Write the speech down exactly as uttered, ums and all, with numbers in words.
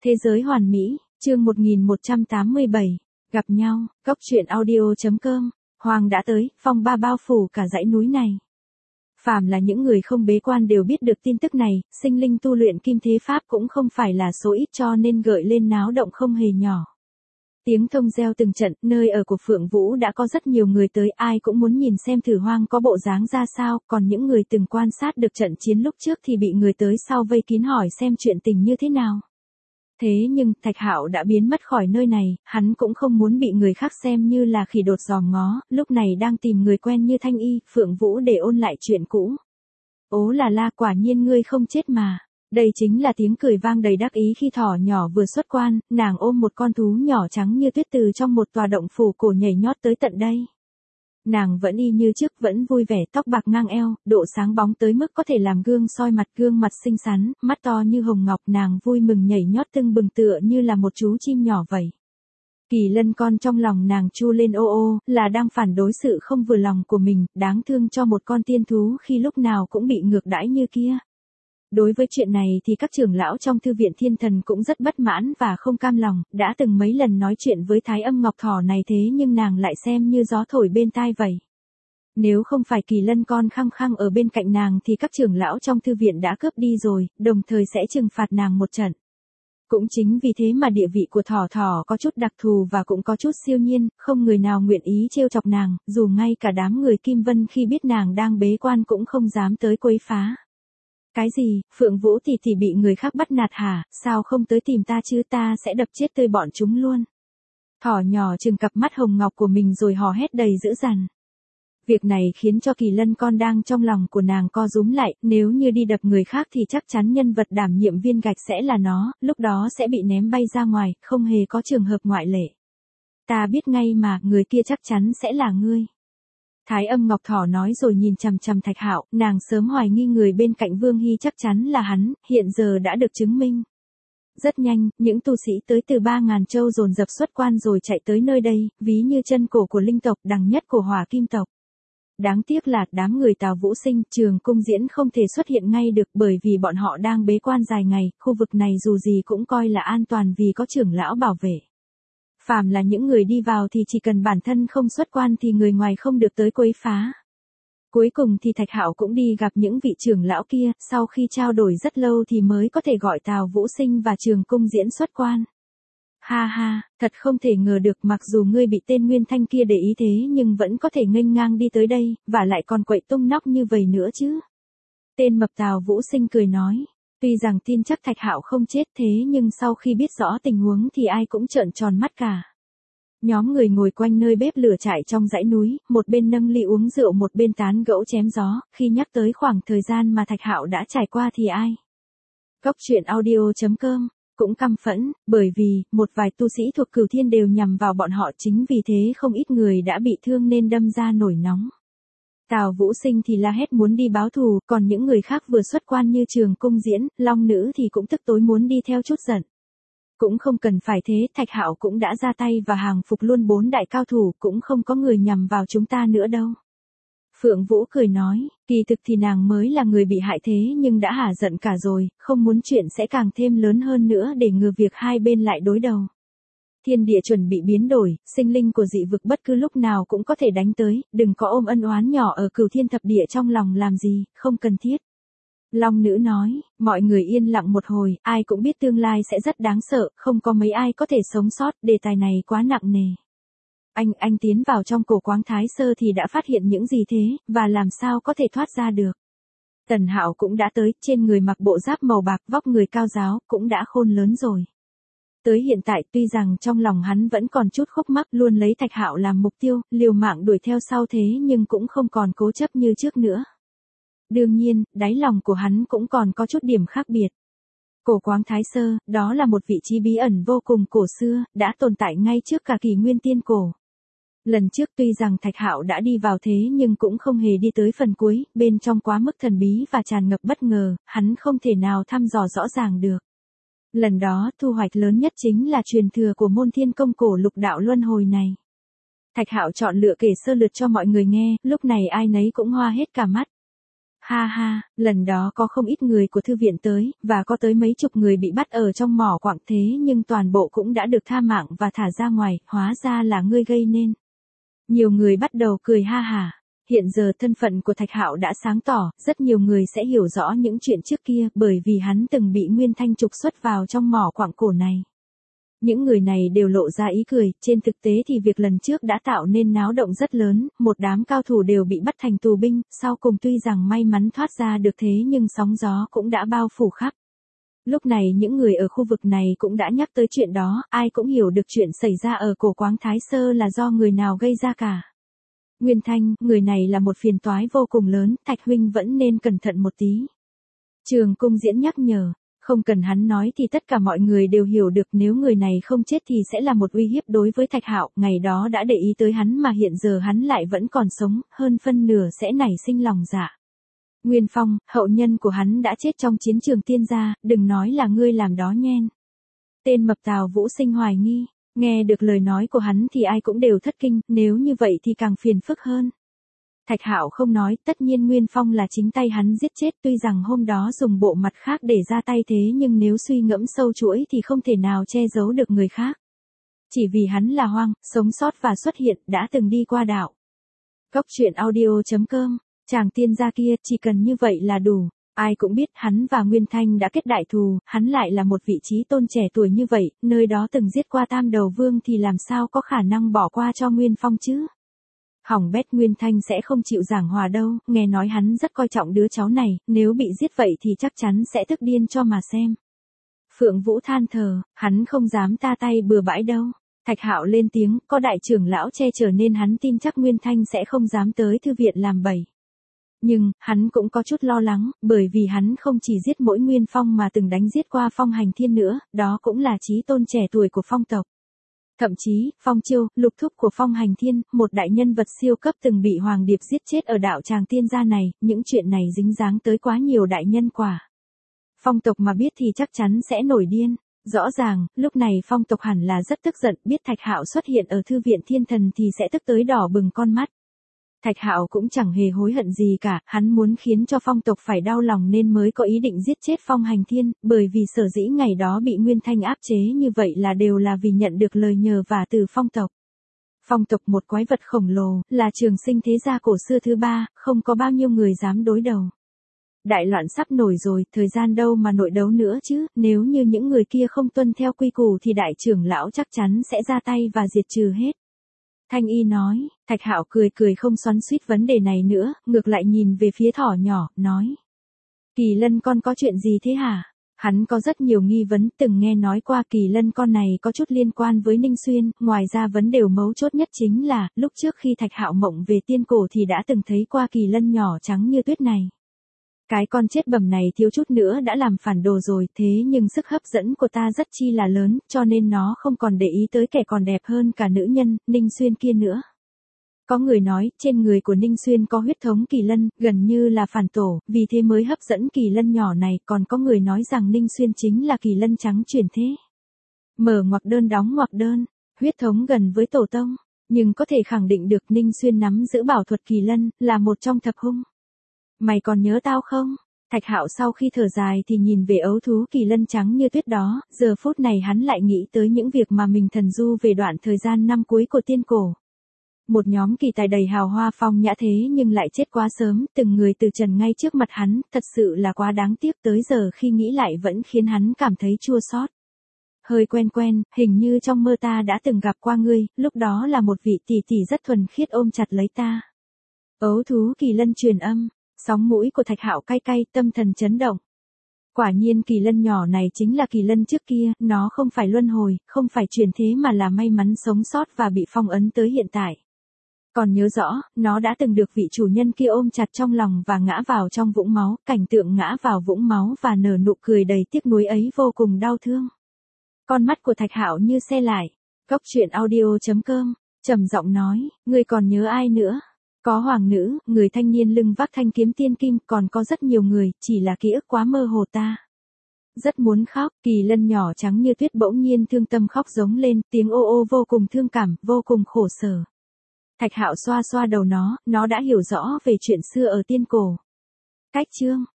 Thế giới hoàn mỹ, chương một nghìn một trăm tám mươi bảy, gặp nhau, góc truyện audio.com, Hoàng đã tới, phong ba bao phủ cả dãy núi này. Phàm là những người không bế quan đều biết được tin tức này, sinh linh tu luyện kim thế pháp cũng không phải là số ít cho nên gợi lên náo động không hề nhỏ. Tiếng thông reo từng trận, nơi ở của Phượng Vũ đã có rất nhiều người tới, ai cũng muốn nhìn xem Thử Hoang có bộ dáng ra sao, còn những người từng quan sát được trận chiến lúc trước thì bị người tới sau vây kín hỏi xem chuyện tình như thế nào. Thế nhưng, Thạch Hạo đã biến mất khỏi nơi này, hắn cũng không muốn bị người khác xem như là khỉ đột giòm ngó, lúc này đang tìm người quen như Thanh Y, Phượng Vũ để ôn lại chuyện cũ. Ố là la, quả nhiên ngươi không chết mà. Đây chính là tiếng cười vang đầy đắc ý khi thỏ nhỏ vừa xuất quan, nàng ôm một con thú nhỏ trắng như tuyết từ trong một tòa động phủ cổ nhảy nhót tới tận đây. Nàng vẫn y như trước, vẫn vui vẻ, tóc bạc ngang eo, độ sáng bóng tới mức có thể làm gương soi mặt, gương mặt xinh xắn, mắt to như hồng ngọc, nàng vui mừng nhảy nhót tưng bừng tựa như là một chú chim nhỏ vậy. Kỳ Lân con trong lòng nàng chu lên ô ô, là đang phản đối sự không vừa lòng của mình, đáng thương cho một con tiên thú khi lúc nào cũng bị ngược đãi như kia. Đối với chuyện này thì các trưởng lão trong thư viện Thiên Thần cũng rất bất mãn và không cam lòng, đã từng mấy lần nói chuyện với Thái Âm Ngọc Thỏ này thế nhưng nàng lại xem như gió thổi bên tai vậy. Nếu không phải Kỳ Lân con khăng khăng ở bên cạnh nàng thì các trưởng lão trong thư viện đã cướp đi rồi, đồng thời sẽ trừng phạt nàng một trận. Cũng chính vì thế mà địa vị của Thỏ Thỏ có chút đặc thù và cũng có chút siêu nhiên, không người nào nguyện ý trêu chọc nàng, dù ngay cả đám người Kim Vân khi biết nàng đang bế quan cũng không dám tới quấy phá. Cái gì, Phượng Vũ thì thì bị người khác bắt nạt hả, sao không tới tìm ta chứ, ta sẽ đập chết tươi bọn chúng luôn. Thỏ nhỏ trừng cặp mắt hồng ngọc của mình rồi hò hét đầy dữ dằn. Việc này khiến cho Kỳ Lân con đang trong lòng của nàng co rúm lại, nếu như đi đập người khác thì chắc chắn nhân vật đảm nhiệm viên gạch sẽ là nó, lúc đó sẽ bị ném bay ra ngoài, không hề có trường hợp ngoại lệ. Ta biết ngay mà, người kia chắc chắn sẽ là ngươi. Thái Âm Ngọc Thỏ nói rồi nhìn chằm chằm Thạch Hạo, nàng sớm hoài nghi người bên cạnh Vương Hy chắc chắn là hắn, hiện giờ đã được chứng minh. Rất nhanh, những tu sĩ tới từ ba ngàn châu dồn dập xuất quan rồi chạy tới nơi đây, ví như chân cổ của linh tộc, đằng nhất của Hỏa Kim tộc. Đáng tiếc là đám người Tào Vũ Sinh, Trường Cung Diễn không thể xuất hiện ngay được bởi vì bọn họ đang bế quan dài ngày, khu vực này dù gì cũng coi là an toàn vì có trưởng lão bảo vệ. Phàm là những người đi vào thì chỉ cần bản thân không xuất quan thì người ngoài không được tới quấy phá. Cuối cùng thì Thạch Hạo cũng đi gặp những vị trưởng lão kia, sau khi trao đổi rất lâu thì mới có thể gọi Tào Vũ Sinh và Trường Cung Diễn xuất quan. Ha ha, thật không thể ngờ được, mặc dù ngươi bị tên Nguyên Thanh kia để ý thế nhưng vẫn có thể nghênh ngang đi tới đây, và lại còn quậy tung nóc như vậy nữa chứ. Tên mập Tào Vũ Sinh cười nói. Tuy rằng tin chắc Thạch Hạo không chết thế nhưng sau khi biết rõ tình huống thì ai cũng trợn tròn mắt cả. Nhóm người ngồi quanh nơi bếp lửa trại trong dãy núi, một bên nâng ly uống rượu một bên tán gẫu chém gió, khi nhắc tới khoảng thời gian mà Thạch Hạo đã trải qua thì ai. Góc truyện audio.com cũng căm phẫn, bởi vì, một vài tu sĩ thuộc Cửu Thiên đều nhằm vào bọn họ, chính vì thế không ít người đã bị thương nên đâm ra nổi nóng. Tào Vũ Sinh thì la hét muốn đi báo thù, còn những người khác vừa xuất quan như Trường Cung Diễn, Long Nữ thì cũng tức tối muốn đi theo chút giận. Cũng không cần phải thế, Thạch Hạo cũng đã ra tay và hàng phục luôn bốn đại cao thủ, cũng không có người nhằm vào chúng ta nữa đâu. Phượng Vũ cười nói, kỳ thực thì nàng mới là người bị hại thế nhưng đã hả giận cả rồi, không muốn chuyện sẽ càng thêm lớn hơn nữa để ngừa việc hai bên lại đối đầu. Thiên địa chuẩn bị biến đổi, sinh linh của dị vực bất cứ lúc nào cũng có thể đánh tới, đừng có ôm ân oán nhỏ ở Cửu Thiên thập địa trong lòng làm gì, không cần thiết. Long Nữ nói, mọi người yên lặng một hồi, ai cũng biết tương lai sẽ rất đáng sợ, không có mấy ai có thể sống sót, đề tài này quá nặng nề. Anh, anh tiến vào trong cổ Quáng Thái Sơ thì đã phát hiện những gì thế, và làm sao có thể thoát ra được. Tần Hạo cũng đã tới, trên người mặc bộ giáp màu bạc, vóc người cao giáo, cũng đã khôn lớn rồi. Tới hiện tại tuy rằng trong lòng hắn vẫn còn chút khúc mắc, luôn lấy Thạch Hạo làm mục tiêu, liều mạng đuổi theo sau thế nhưng cũng không còn cố chấp như trước nữa. Đương nhiên, đáy lòng của hắn cũng còn có chút điểm khác biệt. Cổ Quáng Thái Sơ, đó là một vị trí bí ẩn vô cùng cổ xưa, đã tồn tại ngay trước cả kỷ nguyên tiên cổ. Lần trước tuy rằng Thạch Hạo đã đi vào thế nhưng cũng không hề đi tới phần cuối, bên trong quá mức thần bí và tràn ngập bất ngờ, hắn không thể nào thăm dò rõ ràng được. Lần đó, thu hoạch lớn nhất chính là truyền thừa của môn thiên công cổ lục đạo luân hồi này. Thạch Hạo chọn lựa kể sơ lược cho mọi người nghe, lúc này ai nấy cũng hoa hết cả mắt. Ha ha, lần đó có không ít người của thư viện tới, và có tới mấy chục người bị bắt ở trong mỏ quặng thế nhưng toàn bộ cũng đã được tha mạng và thả ra ngoài, hóa ra là ngươi gây nên. Nhiều người bắt đầu cười ha hả. Hiện giờ thân phận của Thạch Hạo đã sáng tỏ, rất nhiều người sẽ hiểu rõ những chuyện trước kia bởi vì hắn từng bị Nguyên Thanh trục xuất vào trong mỏ quặng cổ này. Những người này đều lộ ra ý cười, trên thực tế thì việc lần trước đã tạo nên náo động rất lớn, một đám cao thủ đều bị bắt thành tù binh, sau cùng tuy rằng may mắn thoát ra được thế nhưng sóng gió cũng đã bao phủ khắp. Lúc này những người ở khu vực này cũng đã nhắc tới chuyện đó, ai cũng hiểu được chuyện xảy ra ở cổ quáng Thái Sơ là do người nào gây ra cả. Nguyên Thanh, người này là một phiền toái vô cùng lớn, Thạch huynh vẫn nên cẩn thận một tí. Trường Cung Diễn nhắc nhở, không cần hắn nói thì tất cả mọi người đều hiểu được nếu người này không chết thì sẽ là một uy hiếp đối với Thạch Hạo, ngày đó đã để ý tới hắn mà hiện giờ hắn lại vẫn còn sống, hơn phân nửa sẽ nảy sinh lòng dạ. Nguyên Phong, hậu nhân của hắn đã chết trong chiến trường tiên gia, đừng nói là ngươi làm đó nhen. Tên mập Tào Vũ Sinh hoài nghi, nghe được lời nói của hắn thì ai cũng đều thất kinh, nếu như vậy thì càng phiền phức hơn. Thạch Hạo không nói, tất nhiên Nguyên Phong là chính tay hắn giết chết, tuy rằng hôm đó dùng bộ mặt khác để ra tay thế nhưng nếu suy ngẫm sâu chuỗi thì không thể nào che giấu được người khác. Chỉ vì hắn là hoang, sống sót và xuất hiện, đã từng đi qua đạo. Góc truyện audio chấm com, chàng tiên gia kia, chỉ cần như vậy là đủ. Ai cũng biết hắn và Nguyên Thanh đã kết đại thù, hắn lại là một vị trí tôn trẻ tuổi như vậy, nơi đó từng giết qua Tam Đầu Vương thì làm sao có khả năng bỏ qua cho Nguyên Phong chứ. Hỏng bét, Nguyên Thanh sẽ không chịu giảng hòa đâu, nghe nói hắn rất coi trọng đứa cháu này, nếu bị giết vậy thì chắc chắn sẽ tức điên cho mà xem. Phượng Vũ than thở, hắn không dám ta tay bừa bãi đâu. Thạch Hạo lên tiếng, có đại trưởng lão che chở nên hắn tin chắc Nguyên Thanh sẽ không dám tới thư viện làm bậy. Nhưng, hắn cũng có chút lo lắng, bởi vì hắn không chỉ giết mỗi Nguyên Phong mà từng đánh giết qua Phong Hành Thiên nữa, đó cũng là chí tôn trẻ tuổi của Phong tộc. Thậm chí, Phong Chiêu, lục thúc của Phong Hành Thiên, một đại nhân vật siêu cấp từng bị Hoàng Điệp giết chết ở đạo tràng tiên gia này, những chuyện này dính dáng tới quá nhiều đại nhân quả. Phong tộc mà biết thì chắc chắn sẽ nổi điên. Rõ ràng, lúc này Phong tộc hẳn là rất tức giận, biết Thạch Hạo xuất hiện ở thư viện thiên thần thì sẽ tức tới đỏ bừng con mắt. Thạch Hạo cũng chẳng hề hối hận gì cả, hắn muốn khiến cho Phong tộc phải đau lòng nên mới có ý định giết chết Phong Hành Thiên, bởi vì sở dĩ ngày đó bị Nguyên Thanh áp chế như vậy là đều là vì nhận được lời nhờ vả từ Phong tộc. Phong tộc một quái vật khổng lồ, là trường sinh thế gia cổ xưa thứ ba, không có bao nhiêu người dám đối đầu. Đại loạn sắp nổi rồi, thời gian đâu mà nội đấu nữa chứ, nếu như những người kia không tuân theo quy củ thì đại trưởng lão chắc chắn sẽ ra tay và diệt trừ hết. Thanh Y nói, Thạch Hạo cười cười không xoắn xuýt vấn đề này nữa, ngược lại nhìn về phía thỏ nhỏ, nói. Kỳ Lân con có chuyện gì thế hả? Hắn có rất nhiều nghi vấn, từng nghe nói qua Kỳ Lân con này có chút liên quan với Ninh Xuyên, ngoài ra vấn đề mấu chốt nhất chính là, lúc trước khi Thạch Hạo mộng về tiên cổ thì đã từng thấy qua Kỳ Lân nhỏ trắng như tuyết này. Cái con chết bầm này thiếu chút nữa đã làm phản đồ rồi, thế nhưng sức hấp dẫn của ta rất chi là lớn, cho nên nó không còn để ý tới kẻ còn đẹp hơn cả nữ nhân, Ninh Xuyên kia nữa. Có người nói, trên người của Ninh Xuyên có huyết thống Kỳ Lân, gần như là phản tổ, vì thế mới hấp dẫn Kỳ Lân nhỏ này, còn có người nói rằng Ninh Xuyên chính là Kỳ Lân trắng chuyển thế. Mở ngoặc đơn đóng ngoặc đơn, huyết thống gần với tổ tông, nhưng có thể khẳng định được Ninh Xuyên nắm giữ bảo thuật Kỳ Lân, là một trong thập hung. Mày còn nhớ tao không? Thạch Hạo sau khi thở dài thì nhìn về ấu thú Kỳ Lân trắng như tuyết đó, giờ phút này hắn lại nghĩ tới những việc mà mình thần du về đoạn thời gian năm cuối của tiên cổ. Một nhóm kỳ tài đầy hào hoa phong nhã thế nhưng lại chết quá sớm, từng người từ trần ngay trước mặt hắn, thật sự là quá đáng tiếc, tới giờ khi nghĩ lại vẫn khiến hắn cảm thấy chua xót. Hơi quen quen, hình như trong mơ ta đã từng gặp qua ngươi, lúc đó là một vị tỷ tỷ rất thuần khiết ôm chặt lấy ta. Ấu thú Kỳ Lân truyền âm. Sóng mũi của Thạch Hạo cay cay, tâm thần chấn động. Quả nhiên Kỳ Lân nhỏ này chính là Kỳ Lân trước kia, nó không phải luân hồi, không phải chuyển thế mà là may mắn sống sót và bị phong ấn tới hiện tại. Còn nhớ rõ, nó đã từng được vị chủ nhân kia ôm chặt trong lòng và ngã vào trong vũng máu, cảnh tượng ngã vào vũng máu và nở nụ cười đầy tiếc nuối ấy vô cùng đau thương. Con mắt của Thạch Hạo như se lại. Góc truyện audio chấm com, trầm giọng nói, ngươi còn nhớ ai nữa? Có hoàng nữ, người thanh niên lưng vác thanh kiếm tiên kim, còn có rất nhiều người, chỉ là ký ức quá mơ hồ ta. Rất muốn khóc, Kỳ Lân nhỏ trắng như tuyết bỗng nhiên thương tâm khóc giống lên, tiếng ô ô vô cùng thương cảm, vô cùng khổ sở. Thạch Hạo xoa xoa đầu nó, nó đã hiểu rõ về chuyện xưa ở tiên cổ. Cách chương